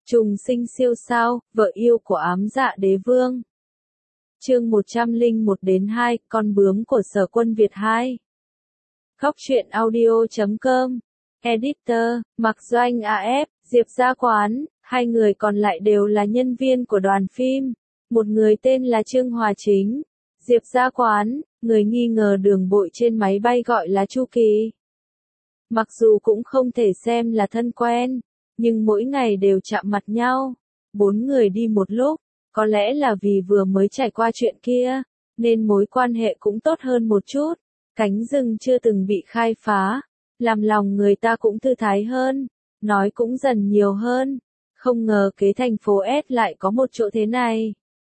Trùng sinh siêu sao, vợ yêu của ám dạ đế vương. Chương 101-2, con bướm của Sở Quân Việt 2. Khóc chuyện audio.com. Editor, Mạc Doanh AF, Diệp Gia Quán, hai người còn lại đều là nhân viên của đoàn phim. Một người tên là Trương Hòa Chính. Diệp Gia Quán, người nghi ngờ đường bội trên máy bay gọi là Chu Kỳ. Mặc dù cũng không thể xem là thân quen, nhưng mỗi ngày đều chạm mặt nhau. Bốn người đi một lúc, có lẽ là vì vừa mới trải qua chuyện kia, nên mối quan hệ cũng tốt hơn một chút. Cánh rừng chưa từng bị khai phá, làm lòng người ta cũng thư thái hơn, nói cũng dần nhiều hơn. Không ngờ kế thành phố S lại có một chỗ thế này.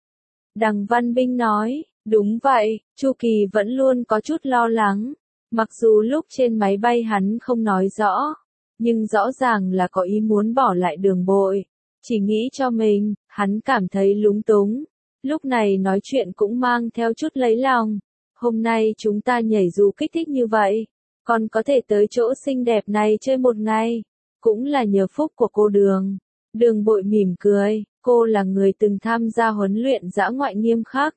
Đằng Văn Binh nói, đúng vậy, Chu Kỳ vẫn luôn có chút lo lắng. Mặc dù lúc trên máy bay hắn không nói rõ, nhưng rõ ràng là có ý muốn bỏ lại đường bội. Chỉ nghĩ cho mình, hắn cảm thấy lúng túng. Lúc này nói chuyện cũng mang theo chút lấy lòng. Hôm nay chúng ta nhảy dù kích thích như vậy, còn có thể tới chỗ xinh đẹp này chơi một ngày. Cũng là nhờ phúc của cô Đường. Đường bội mỉm cười, cô là người từng tham gia huấn luyện dã ngoại nghiêm khắc.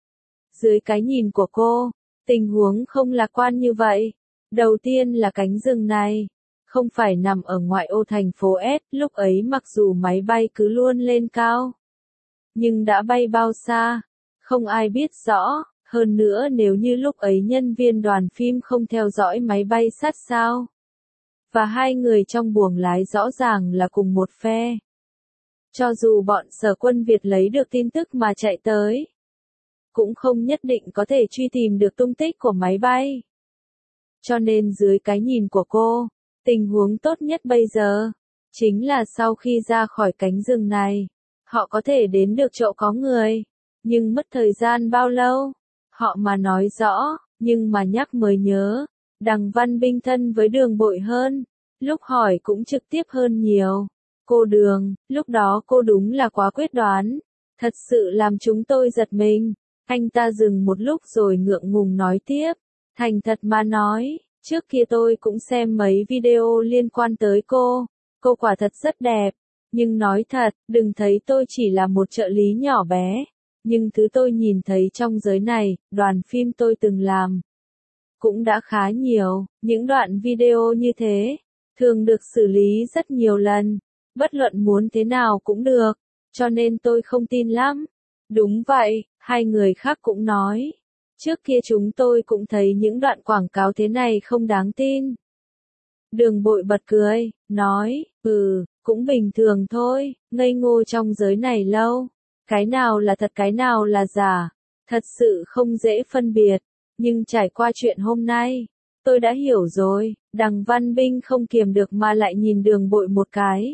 Dưới cái nhìn của cô, tình huống không lạc quan như vậy. Đầu tiên là cánh rừng này không phải nằm ở ngoại ô thành phố S, lúc ấy mặc dù máy bay cứ luôn lên cao, nhưng đã bay bao xa, không ai biết rõ. Hơn nữa nếu như lúc ấy nhân viên đoàn phim không theo dõi máy bay sát sao, và hai người trong buồng lái rõ ràng là cùng một phe, cho dù bọn Sở Quân Việt lấy được tin tức mà chạy tới, cũng không nhất định có thể truy tìm được tung tích của máy bay. Cho nên dưới cái nhìn của cô, tình huống tốt nhất bây giờ chính là sau khi ra khỏi cánh rừng này, họ có thể đến được chỗ có người. Nhưng mất thời gian bao lâu? Họ mà nói rõ, nhưng mà nhắc mới nhớ, Đằng Văn Binh thân với Đường bội hơn, lúc hỏi cũng trực tiếp hơn nhiều. Cô Đường, lúc đó cô đúng là quá quyết đoán, thật sự làm chúng tôi giật mình. Anh ta dừng một lúc rồi ngượng ngùng nói tiếp, thành thật mà nói, trước kia tôi cũng xem mấy video liên quan tới cô quả thật rất đẹp. Nhưng nói thật, đừng thấy tôi chỉ là một trợ lý nhỏ bé. Nhưng thứ tôi nhìn thấy trong giới này, đoàn phim tôi từng làm, cũng đã khá nhiều. Những đoạn video như thế, thường được xử lý rất nhiều lần, bất luận muốn thế nào cũng được, cho nên tôi không tin lắm. Đúng vậy, hai người khác cũng nói. Trước kia chúng tôi cũng thấy những đoạn quảng cáo thế này không đáng tin. Đường bội bật cười, nói, cũng bình thường thôi, ngây ngô trong giới này lâu. Cái nào là thật cái nào là giả, thật sự không dễ phân biệt. Nhưng trải qua chuyện hôm nay, tôi đã hiểu rồi. Đằng Văn Binh không kiềm được mà lại nhìn đường bội một cái.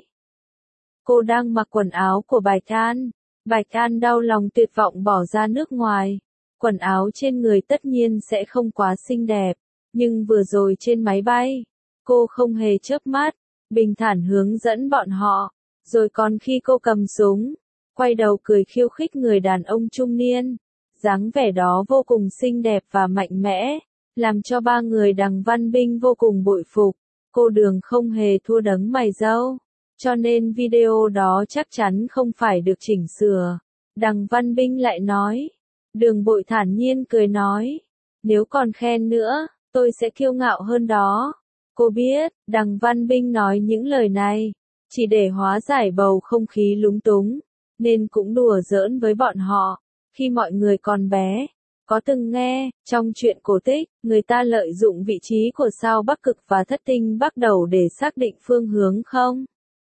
Cô đang mặc quần áo của Bạch An. Bạch An đau lòng tuyệt vọng bỏ ra nước ngoài. Quần áo trên người tất nhiên sẽ không quá xinh đẹp, nhưng vừa rồi trên máy bay, cô không hề chớp mắt, bình thản hướng dẫn bọn họ. Rồi còn khi cô cầm súng, quay đầu cười khiêu khích người đàn ông trung niên, dáng vẻ đó vô cùng xinh đẹp và mạnh mẽ, làm cho ba người Đằng Văn Binh vô cùng bội phục. Cô Đường không hề thua đấng mày râu, cho nên video đó chắc chắn không phải được chỉnh sửa. Đằng Văn Binh lại nói. Đường bội thản nhiên cười nói, nếu còn khen nữa, tôi sẽ kiêu ngạo hơn đó. Cô biết, Đằng Văn Binh nói những lời này chỉ để hóa giải bầu không khí lúng túng, nên cũng đùa giỡn với bọn họ. Khi mọi người còn bé, có từng nghe, trong truyện cổ tích, người ta lợi dụng vị trí của sao Bắc Cực và Thất Tinh Bắc Đầu để xác định phương hướng không?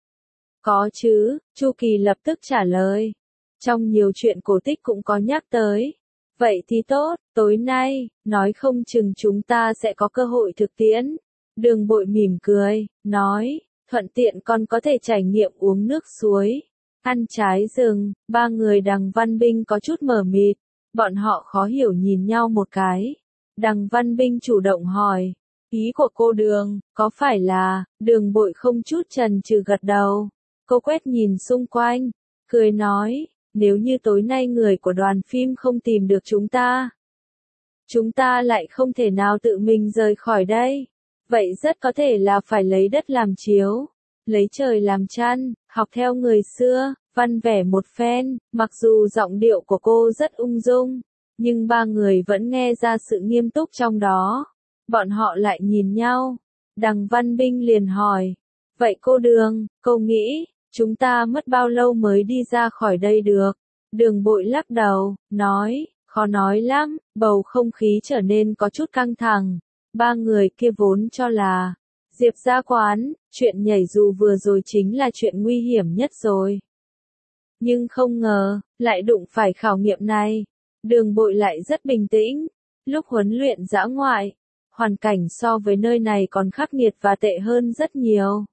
Có chứ, Chu Kỳ lập tức trả lời. Trong nhiều truyện cổ tích cũng có nhắc tới. Vậy thì tốt, tối nay, nói không chừng chúng ta sẽ có cơ hội thực tiễn. Đường bội mỉm cười, nói, thuận tiện còn có thể trải nghiệm uống nước suối, ăn trái rừng. Ba người Đằng Văn Binh có chút mờ mịt, bọn họ khó hiểu nhìn nhau một cái. Đằng Văn Binh chủ động hỏi, ý của cô Đường, có phải là? Đường bội không chút chần chừ gật đầu. Cô quét nhìn xung quanh, cười nói, nếu như tối nay người của đoàn phim không tìm được chúng ta lại không thể nào tự mình rời khỏi đây. Vậy rất có thể là phải lấy đất làm chiếu. lấy trời làm chăn, học theo người xưa, văn vẻ một phen, mặc dù giọng điệu của cô rất ung dung, nhưng ba người vẫn nghe ra sự nghiêm túc trong đó. Bọn họ lại nhìn nhau, Đằng Văn Binh liền hỏi, vậy cô Đường, cô nghĩ, chúng ta mất bao lâu mới đi ra khỏi đây được? Đường Bội lắc đầu, nói, khó nói lắm, bầu không khí trở nên có chút căng thẳng. Ba người kia vốn cho là, Diệp Gia Quán, chuyện nhảy dù vừa rồi chính là chuyện nguy hiểm nhất rồi. Nhưng không ngờ, lại đụng phải khảo nghiệm này. Đường Bội lại rất bình tĩnh. Lúc huấn luyện dã ngoại, hoàn cảnh so với nơi này còn khắc nghiệt và tệ hơn rất nhiều.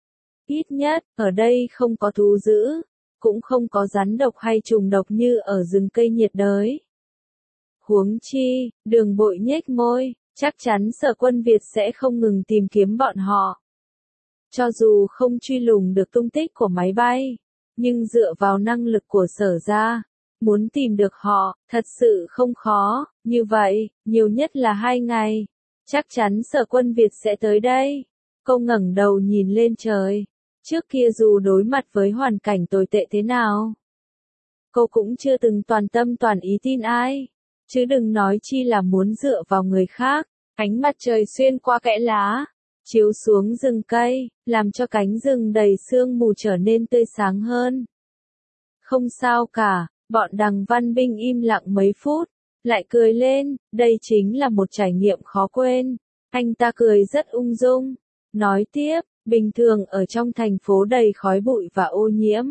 Ít nhất, ở đây không có thú dữ, cũng không có rắn độc hay trùng độc như ở rừng cây nhiệt đới. Huống chi, Đường Bội nhếch môi, chắc chắn Sở Quân Việt sẽ không ngừng tìm kiếm bọn họ. Cho dù không truy lùng được tung tích của máy bay, nhưng dựa vào năng lực của Sở gia, muốn tìm được họ, thật sự không khó, như vậy, nhiều nhất là 2 ngày. Chắc chắn Sở Quân Việt sẽ tới đây. Cô ngẩng đầu nhìn lên trời. Trước kia dù đối mặt với hoàn cảnh tồi tệ thế nào, cô cũng chưa từng toàn tâm toàn ý tin ai. Chứ đừng nói chi là muốn dựa vào người khác. Ánh mặt trời xuyên qua kẽ lá, chiếu xuống rừng cây, làm cho cánh rừng đầy sương mù trở nên tươi sáng hơn. Không sao cả, bọn Đằng Văn Binh im lặng mấy phút, lại cười lên, đây chính là một trải nghiệm khó quên. Anh ta cười rất ung dung, nói tiếp, bình thường ở trong thành phố đầy khói bụi và ô nhiễm.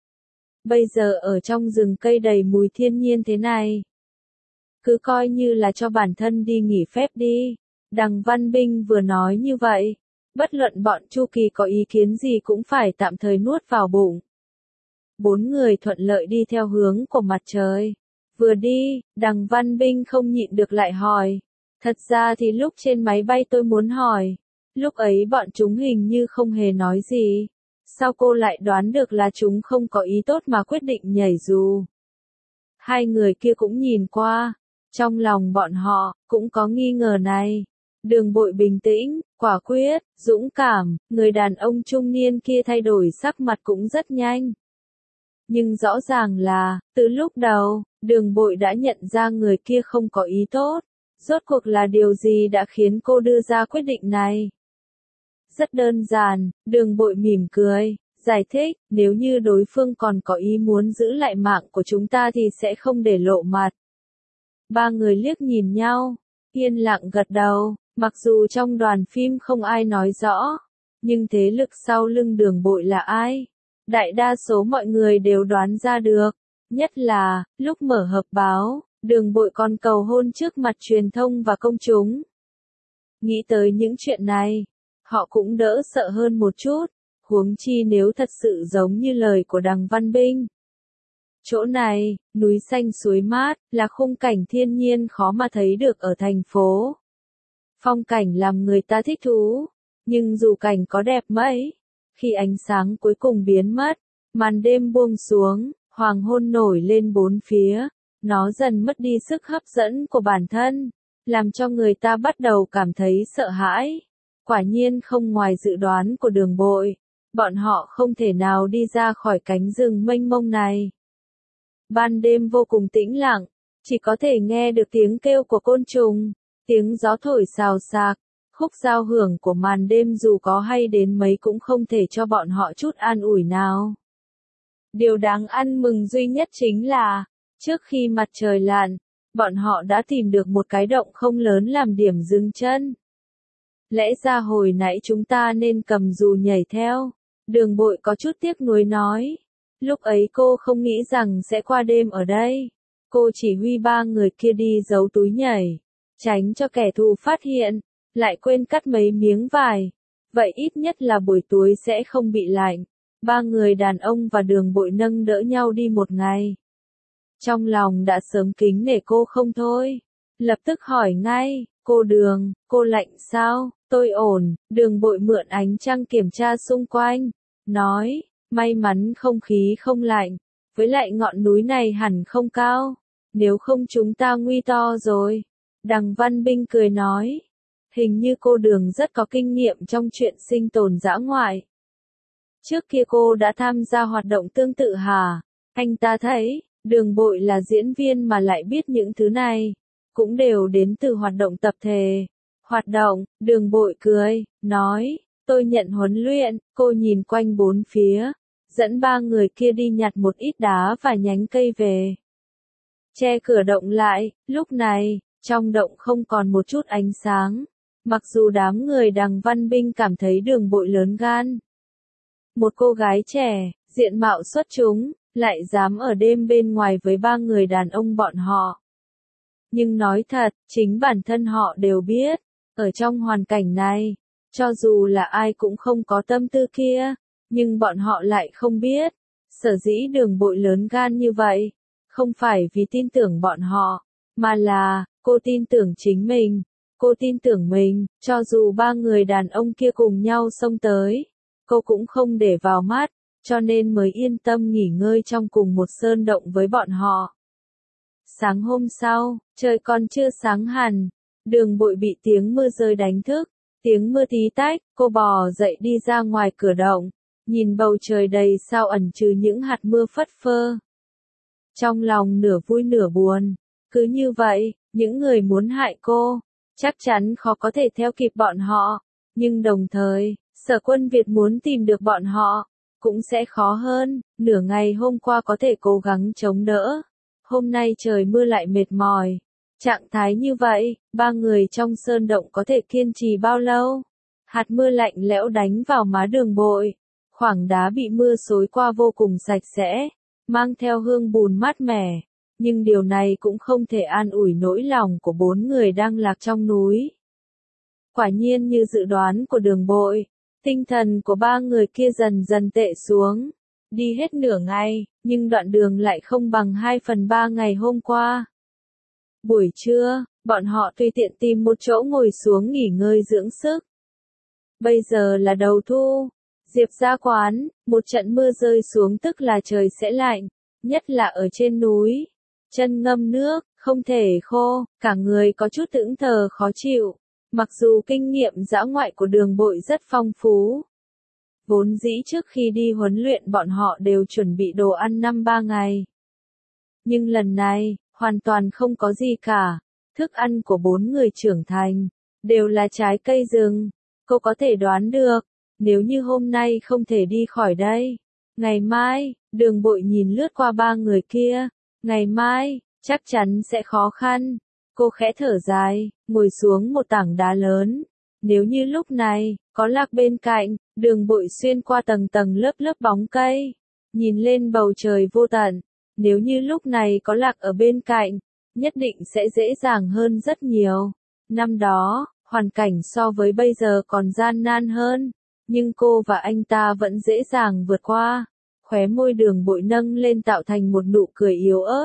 Bây giờ ở trong rừng cây đầy mùi thiên nhiên thế này, cứ coi như là cho bản thân đi nghỉ phép đi. Đằng Văn Binh vừa nói như vậy, bất luận bọn Chu Kỳ có ý kiến gì cũng phải tạm thời nuốt vào bụng. 4 người thuận lợi đi theo hướng của mặt trời. Vừa đi, Đằng Văn Binh không nhịn được lại hỏi. Thật ra thì lúc trên máy bay tôi muốn hỏi. Lúc ấy bọn chúng hình như không hề nói gì. Sao cô lại đoán được là chúng không có ý tốt mà quyết định nhảy dù? Hai người kia cũng nhìn qua. Trong lòng bọn họ, cũng có nghi ngờ này. Đường Bội bình tĩnh, quả quyết, dũng cảm, người đàn ông trung niên kia thay đổi sắc mặt cũng rất nhanh. Nhưng rõ ràng là, từ lúc đầu, Đường Bội đã nhận ra người kia không có ý tốt. Rốt cuộc là điều gì đã khiến cô đưa ra quyết định này? Rất đơn giản, Đường Bội mỉm cười, giải thích, nếu như đối phương còn có ý muốn giữ lại mạng của chúng ta thì sẽ không để lộ mặt. Ba người liếc nhìn nhau, yên lặng gật đầu, mặc dù trong đoàn phim không ai nói rõ, nhưng thế lực sau lưng Đường Bội là ai? Đại đa số mọi người đều đoán ra được, nhất là, lúc mở họp báo, Đường Bội còn cầu hôn trước mặt truyền thông và công chúng. Nghĩ tới những chuyện này, họ cũng đỡ sợ hơn một chút, huống chi nếu thật sự giống như lời của Đằng Văn Binh. Chỗ này, núi xanh suối mát, là khung cảnh thiên nhiên khó mà thấy được ở thành phố. Phong cảnh làm người ta thích thú, nhưng dù cảnh có đẹp mấy, khi ánh sáng cuối cùng biến mất, màn đêm buông xuống, hoàng hôn nổi lên bốn phía, nó dần mất đi sức hấp dẫn của bản thân, làm cho người ta bắt đầu cảm thấy sợ hãi. Quả nhiên không ngoài dự đoán của Đường Bội, bọn họ không thể nào đi ra khỏi cánh rừng mênh mông này. Ban đêm vô cùng tĩnh lặng, chỉ có thể nghe được tiếng kêu của côn trùng, tiếng gió thổi xào xạc, khúc giao hưởng của màn đêm dù có hay đến mấy cũng không thể cho bọn họ chút an ủi nào. Điều đáng ăn mừng duy nhất chính là, trước khi mặt trời lặn, bọn họ đã tìm được một cái động không lớn làm điểm dừng chân. Lẽ ra hồi nãy chúng ta nên cầm dù nhảy theo. Đường Bội có chút tiếc nuối nói. Lúc ấy cô không nghĩ rằng sẽ qua đêm ở đây. Cô chỉ huy ba người kia đi giấu túi nhảy, tránh cho kẻ thù phát hiện, lại quên cắt mấy miếng vải. Vậy ít nhất là buổi tối sẽ không bị lạnh. Ba người đàn ông và Đường Bội nâng đỡ nhau đi một ngày. Trong lòng đã sớm kính nể cô không thôi. Lập tức hỏi ngay, cô Đường, cô lạnh sao? Tôi ổn. Đường Bội mượn ánh trăng kiểm tra xung quanh, nói, may mắn không khí không lạnh, với lại ngọn núi này hẳn không cao, nếu không chúng ta nguy to rồi. Đằng Văn Binh cười nói, hình như cô Đường rất có kinh nghiệm trong chuyện sinh tồn dã ngoại. Trước kia cô đã tham gia hoạt động tương tự hả? Anh ta thấy, Đường Bội là diễn viên mà lại biết những thứ này, cũng đều đến từ hoạt động tập thể. Hoạt động, Đường Bội cười, nói, tôi nhận huấn luyện, cô nhìn quanh bốn phía, dẫn ba người kia đi nhặt một ít đá và nhánh cây về. Che cửa động lại, lúc này, trong động không còn một chút ánh sáng, mặc dù đám người Đằng Văn Binh cảm thấy Đường Bội lớn gan. Một cô gái trẻ, diện mạo xuất chúng, lại dám ở đêm bên ngoài với ba người đàn ông bọn họ. Nhưng nói thật, chính bản thân họ đều biết, ở trong hoàn cảnh này, cho dù là ai cũng không có tâm tư kia, nhưng bọn họ lại không biết, sở dĩ Đường Bội lớn gan như vậy, không phải vì tin tưởng bọn họ, mà là, cô tin tưởng chính mình, cô tin tưởng mình, cho dù ba người đàn ông kia cùng nhau xông tới, cô cũng không để vào mắt, cho nên mới yên tâm nghỉ ngơi trong cùng một sơn động với bọn họ. Sáng hôm sau, trời còn chưa sáng hẳn, Đường Bội bị tiếng mưa rơi đánh thức, tiếng mưa tí tách, cô bò dậy đi ra ngoài cửa động, nhìn bầu trời đầy sao ẩn trừ những hạt mưa phất phơ. Trong lòng nửa vui nửa buồn, cứ như vậy, những người muốn hại cô, chắc chắn khó có thể theo kịp bọn họ, nhưng đồng thời, Sở Quân Việt muốn tìm được bọn họ, cũng sẽ khó hơn, nửa ngày hôm qua có thể cố gắng chống đỡ, hôm nay trời mưa lại mệt mỏi. Trạng thái như vậy, ba người trong sơn động có thể kiên trì bao lâu? Hạt mưa lạnh lẽo đánh vào má Đường Bội, khoảng đá bị mưa xối qua vô cùng sạch sẽ, mang theo hương bùn mát mẻ, nhưng điều này cũng không thể an ủi nỗi lòng của bốn người đang lạc trong núi. Quả nhiên như dự đoán của Đường Bội, tinh thần của ba người kia dần dần tệ xuống. Đi hết nửa ngày, nhưng đoạn đường lại không bằng 2/3 ngày hôm qua. Buổi trưa, bọn họ tùy tiện tìm một chỗ ngồi xuống nghỉ ngơi dưỡng sức. Bây giờ là đầu thu, Diệp ra quán, một trận mưa rơi xuống tức là trời sẽ lạnh, nhất là ở trên núi. Chân ngâm nước, không thể khô, cả người có chút thẫn thờ khó chịu. Mặc dù kinh nghiệm dã ngoại của Đường Bội rất phong phú. Vốn dĩ trước khi đi huấn luyện bọn họ đều chuẩn bị đồ ăn 5-3 ngày. Nhưng lần này, hoàn toàn không có gì cả. Thức ăn của bốn người trưởng thành, đều là trái cây rừng. Cô có thể đoán được, nếu như hôm nay không thể đi khỏi đây. Ngày mai, Đường Bội nhìn lướt qua ba người kia. Ngày mai, chắc chắn sẽ khó khăn. Cô khẽ thở dài, ngồi xuống một tảng đá lớn. Nếu như lúc này, có Lạc bên cạnh, Đường Bội xuyên qua tầng tầng lớp lớp bóng cây, nhìn lên bầu trời vô tận. Nếu như lúc này có Lạc ở bên cạnh, nhất định sẽ dễ dàng hơn rất nhiều. Năm đó, hoàn cảnh so với bây giờ còn gian nan hơn, nhưng cô và anh ta vẫn dễ dàng vượt qua. Khóe môi Đường Bội nâng lên tạo thành một nụ cười yếu ớt.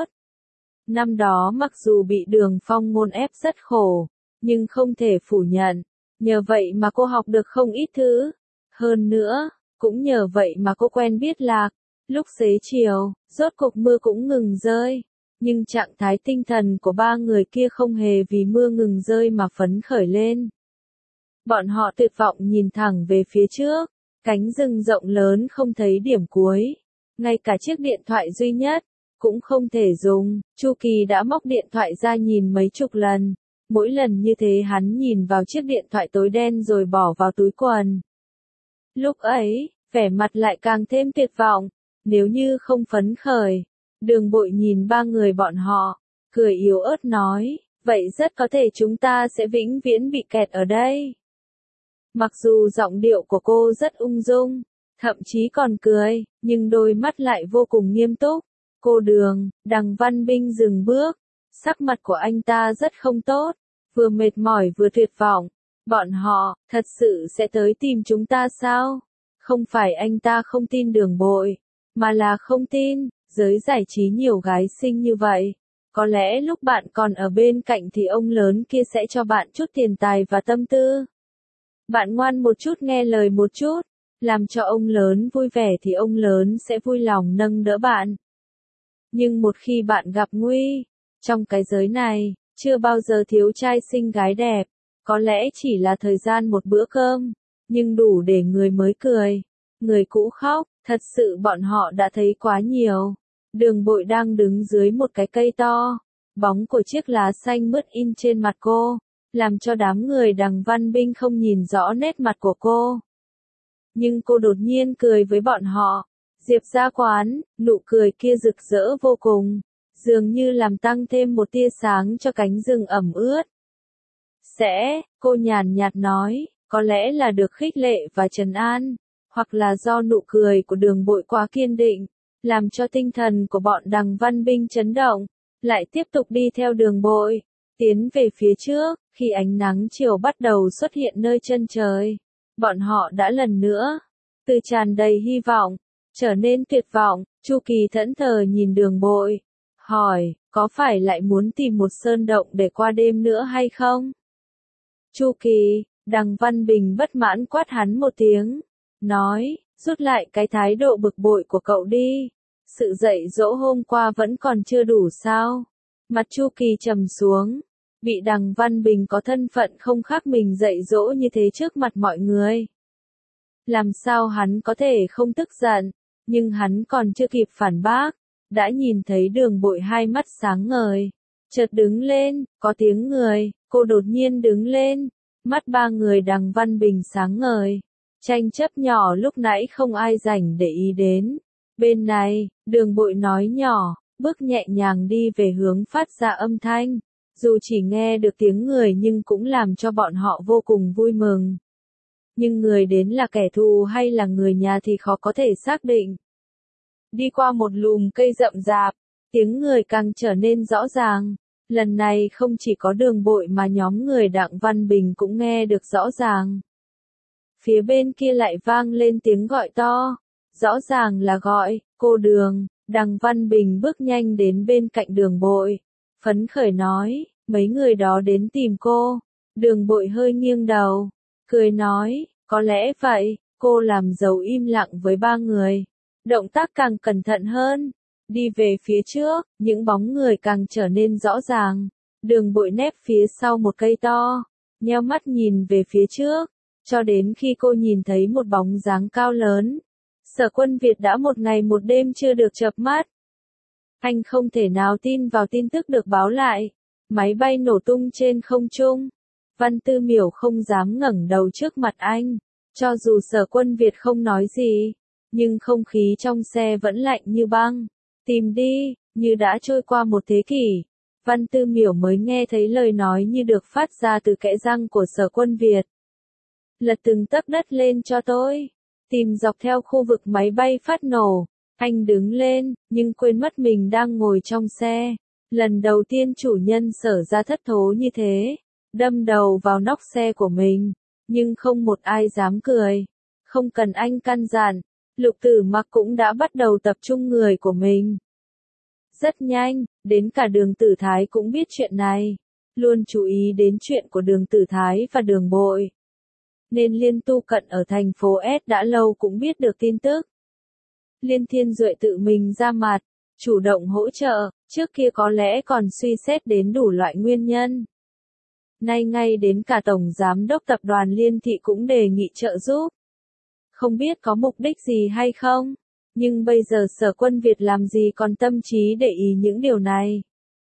Năm đó mặc dù bị Đường Phong ngôn ép rất khổ, nhưng không thể phủ nhận, nhờ vậy mà cô học được không ít thứ. Hơn nữa, cũng nhờ vậy mà cô quen biết Lạc. Lúc xế chiều, rốt cuộc mưa cũng ngừng rơi, nhưng trạng thái tinh thần của ba người kia không hề vì mưa ngừng rơi mà phấn khởi lên. Bọn họ tuyệt vọng nhìn thẳng về phía trước, cánh rừng rộng lớn không thấy điểm cuối, ngay cả chiếc điện thoại duy nhất cũng không thể dùng. Chu Kỳ đã móc điện thoại ra nhìn mấy chục lần, mỗi lần như thế hắn nhìn vào chiếc điện thoại tối đen rồi bỏ vào túi quần. Lúc ấy, vẻ mặt lại càng thêm tuyệt vọng, nếu như không phấn khởi. Đường Bội nhìn ba người bọn họ, cười yếu ớt nói, vậy rất có thể chúng ta sẽ vĩnh viễn bị kẹt ở đây. Mặc dù giọng điệu của cô rất ung dung, thậm chí còn cười, nhưng đôi mắt lại vô cùng nghiêm túc. Cô Đường, Đằng Văn Binh dừng bước, sắc mặt của anh ta rất không tốt, vừa mệt mỏi vừa tuyệt vọng. Bọn họ, thật sự sẽ tới tìm chúng ta sao? Không phải anh ta không tin Đường Bội, mà là không tin, giới giải trí nhiều gái xinh như vậy. Có lẽ lúc bạn còn ở bên cạnh thì ông lớn kia sẽ cho bạn chút tiền tài và tâm tư. Bạn ngoan một chút nghe lời một chút, làm cho ông lớn vui vẻ thì ông lớn sẽ vui lòng nâng đỡ bạn. Nhưng một khi bạn gặp nguy, trong cái giới này, chưa bao giờ thiếu trai xinh gái đẹp, có lẽ chỉ là thời gian một bữa cơm, nhưng đủ để người mới cười. Người cũ khóc, thật sự bọn họ đã thấy quá nhiều. Đường Bội đang đứng dưới một cái cây to, bóng của chiếc lá xanh mướt in trên mặt cô, làm cho đám người Đằng Văn Binh không nhìn rõ nét mặt của cô. Nhưng cô đột nhiên cười với bọn họ. Diệp Gia Quán, nụ cười kia rực rỡ vô cùng, dường như làm tăng thêm một tia sáng cho cánh rừng ẩm ướt. Cô nhàn nhạt nói, có lẽ là được khích lệ và trấn an, hoặc là do nụ cười của Đường Bội quá kiên định, làm cho tinh thần của bọn Đằng Văn Binh chấn động, lại tiếp tục đi theo Đường Bội, tiến về phía trước. Khi ánh nắng chiều bắt đầu xuất hiện nơi chân trời, bọn họ đã lần nữa, từ tràn đầy hy vọng, trở nên tuyệt vọng. Chu Kỳ thẫn thờ nhìn Đường Bội, hỏi, có phải lại muốn tìm một sơn động để qua đêm nữa hay không? Chu Kỳ, Đằng Văn Bình bất mãn quát hắn một tiếng, nói, rút lại cái thái độ bực bội của cậu đi. Sự dạy dỗ hôm qua vẫn còn chưa đủ sao? Mặt Chu Kỳ trầm xuống, bị Đằng Văn Bình có thân phận không khác mình dạy dỗ như thế trước mặt mọi người. Làm sao hắn có thể không tức giận, nhưng hắn còn chưa kịp phản bác, đã nhìn thấy Đường Bội hai mắt sáng ngời, chợt đứng lên, có tiếng người, cô đột nhiên đứng lên, mắt ba người Đằng Văn Bình sáng ngời. Tranh chấp nhỏ lúc nãy không ai rảnh để ý đến. Bên này, Đường Bội nói nhỏ, bước nhẹ nhàng đi về hướng phát ra âm thanh. Dù chỉ nghe được tiếng người nhưng cũng làm cho bọn họ vô cùng vui mừng. Nhưng người đến là kẻ thù hay là người nhà thì khó có thể xác định. Đi qua một lùm cây rậm rạp, tiếng người càng trở nên rõ ràng. Lần này không chỉ có Đường Bội mà nhóm người Đặng Văn Bình cũng nghe được rõ ràng. Phía bên kia lại vang lên tiếng gọi to, rõ ràng là gọi, cô Đường. Đằng Văn Bình bước nhanh đến bên cạnh Đường Bội, phấn khởi nói, mấy người đó đến tìm cô. Đường Bội hơi nghiêng đầu, cười nói, có lẽ vậy. Cô làm dấu im lặng với ba người, động tác càng cẩn thận hơn. Đi về phía trước, những bóng người càng trở nên rõ ràng. Đường Bội nép phía sau một cây to, nheo mắt nhìn về phía trước, cho đến khi cô nhìn thấy một bóng dáng cao lớn. Sở Quân Việt đã một ngày một đêm chưa được chợp mắt. Anh không thể nào tin vào tin tức được báo lại. Máy bay nổ tung trên không trung. Văn Tư Miểu không dám ngẩng đầu trước mặt anh. Cho dù Sở Quân Việt không nói gì, nhưng không khí trong xe vẫn lạnh như băng. Tìm đi, như đã trôi qua một thế kỷ. Văn Tư Miểu mới nghe thấy lời nói như được phát ra từ kẽ răng của Sở Quân Việt. Lật từng tấc đất lên cho tôi. Tìm dọc theo khu vực máy bay phát nổ. Anh đứng lên, nhưng quên mất mình đang ngồi trong xe. Lần đầu tiên chủ nhân Sở ra thất thố như thế. Đâm đầu vào nóc xe của mình. Nhưng không một ai dám cười. Không cần anh căn dặn. Lục Tử Mặc cũng đã bắt đầu tập trung người của mình. Rất nhanh, đến cả Đường Tử Thái cũng biết chuyện này. Luôn chú ý đến chuyện của Đường Tử Thái và Đường Bội. Nên Liên Tu Cận ở thành phố S đã lâu cũng biết được tin tức. Liên Thiên Duệ tự mình ra mặt, chủ động hỗ trợ, trước kia có lẽ còn suy xét đến đủ loại nguyên nhân. Nay ngay đến cả Tổng Giám đốc Tập đoàn Liên Thị cũng đề nghị trợ giúp. Không biết có mục đích gì hay không, nhưng bây giờ Sở Quân Việt làm gì còn tâm trí để ý những điều này.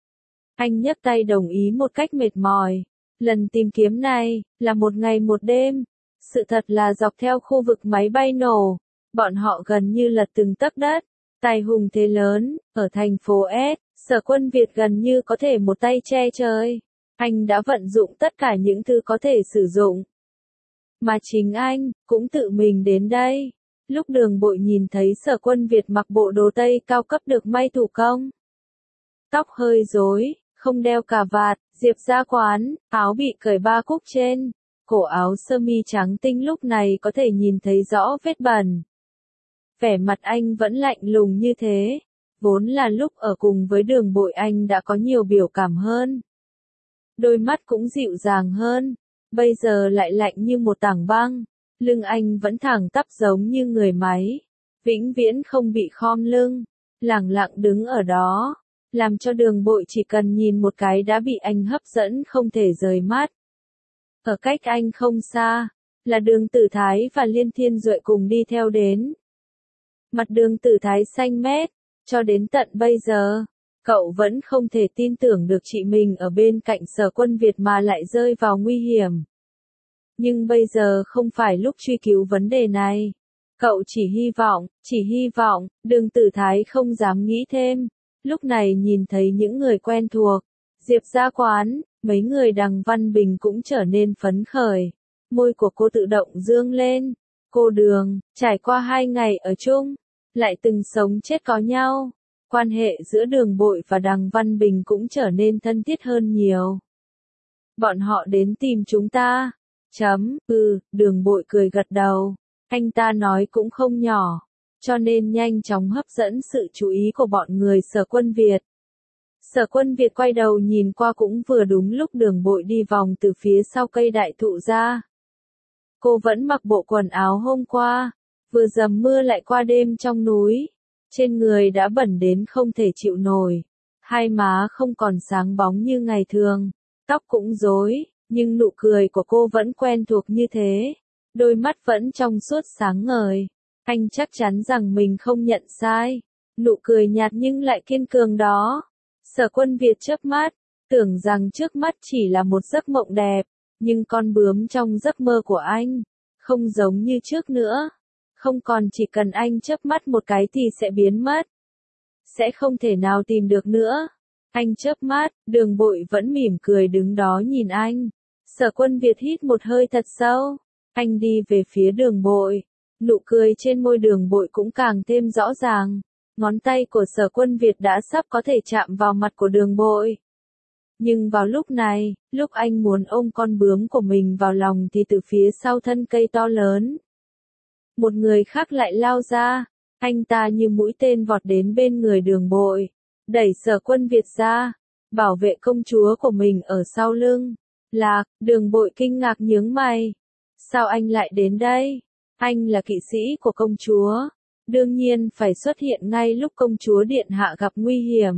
Anh nhấc tay đồng ý một cách mệt mỏi. Lần tìm kiếm này, là một ngày một đêm. Sự thật là dọc theo khu vực máy bay nổ, bọn họ gần như lật từng tấc đất. Tài hùng thế lớn, ở thành phố S, Sở Quân Việt gần như có thể một tay che trời. Anh đã vận dụng tất cả những thứ có thể sử dụng. Mà chính anh, cũng tự mình đến đây. Lúc Đường Bội nhìn thấy Sở Quân Việt mặc bộ đồ tây cao cấp được may thủ công. Tóc hơi rối, không đeo cà vạt, Diệp Gia Quán, áo bị cởi ba cúc trên. Cổ áo sơ mi trắng tinh lúc này có thể nhìn thấy rõ vết bẩn. Vẻ mặt anh vẫn lạnh lùng như thế. Vốn là lúc ở cùng với Đường Bội anh đã có nhiều biểu cảm hơn. Đôi mắt cũng dịu dàng hơn. Bây giờ lại lạnh như một tảng băng. Lưng anh vẫn thẳng tắp giống như người máy. Vĩnh viễn không bị khom lưng. Lẳng lặng đứng ở đó. Làm cho Đường Bội chỉ cần nhìn một cái đã bị anh hấp dẫn không thể rời mắt. Ở cách anh không xa, là Đường Tử Thái và Liên Thiên Duệ cùng đi theo đến. Mặt Đường Tử Thái xanh mét, cho đến tận bây giờ, cậu vẫn không thể tin tưởng được chị mình ở bên cạnh Sở Quân Việt mà lại rơi vào nguy hiểm. Nhưng bây giờ không phải lúc truy cứu vấn đề này. Cậu chỉ hy vọng, Đường Tử Thái không dám nghĩ thêm. Lúc này nhìn thấy những người quen thuộc, Diệp Gia Quán, mấy người Đằng Văn Bình cũng trở nên phấn khởi. Môi của cô tự động dương lên. Cô Đường, trải qua 2 ngày ở chung, lại từng sống chết có nhau. Quan hệ giữa Đường Bội và Đằng Văn Bình cũng trở nên thân thiết hơn nhiều. Bọn họ đến tìm chúng ta. Đường Bội cười gật đầu. Anh ta nói cũng không nhỏ, cho nên nhanh chóng hấp dẫn sự chú ý của bọn người Sở Quân Việt. Sở Quân Việt quay đầu nhìn qua cũng vừa đúng lúc Đường Bội đi vòng từ phía sau cây đại thụ ra. Cô vẫn mặc bộ quần áo hôm qua, vừa dầm mưa lại qua đêm trong núi. Trên người đã bẩn đến không thể chịu nổi. Hai má không còn sáng bóng như ngày thường, tóc cũng rối, nhưng nụ cười của cô vẫn quen thuộc như thế. Đôi mắt vẫn trong suốt sáng ngời. Anh chắc chắn rằng mình không nhận sai. Nụ cười nhạt nhưng lại kiên cường đó. Sở Quân Việt chớp mắt, tưởng rằng trước mắt chỉ là một giấc mộng đẹp, nhưng con bướm trong giấc mơ của anh, không giống như trước nữa. Không còn chỉ cần anh chớp mắt một cái thì sẽ biến mất. Sẽ không thể nào tìm được nữa. Anh chớp mắt, Đường Bội vẫn mỉm cười đứng đó nhìn anh. Sở Quân Việt hít một hơi thật sâu. Anh đi về phía Đường Bội. Nụ cười trên môi Đường Bội cũng càng thêm rõ ràng. Ngón tay của Sở Quân Việt đã sắp có thể chạm vào mặt của Đường Bội. Nhưng vào lúc này, lúc anh muốn ôm con bướm của mình vào lòng thì từ phía sau thân cây to lớn, một người khác lại lao ra. Anh ta như mũi tên vọt đến bên người Đường Bội, đẩy Sở Quân Việt ra, bảo vệ công chúa của mình ở sau lưng. Đường Bội kinh ngạc nhướng mày. Sao anh lại đến đây? Anh là kỵ sĩ của công chúa, đương nhiên phải xuất hiện ngay lúc công chúa điện hạ gặp nguy hiểm.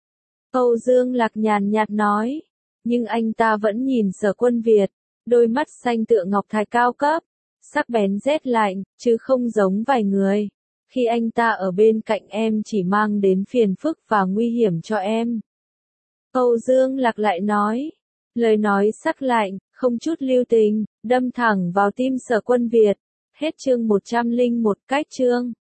Âu Dương Lạc nhàn nhạt nói, nhưng anh ta vẫn nhìn Sở Quân Việt, đôi mắt xanh tựa ngọc thạch cao cấp, sắc bén rét lạnh, chứ không giống vài người. Khi anh ta ở bên cạnh em chỉ mang đến phiền phức và nguy hiểm cho em. Âu Dương Lạc lại nói, lời nói sắc lạnh, không chút lưu tình, đâm thẳng vào tim Sở Quân Việt. Hết chương 101 cách chương.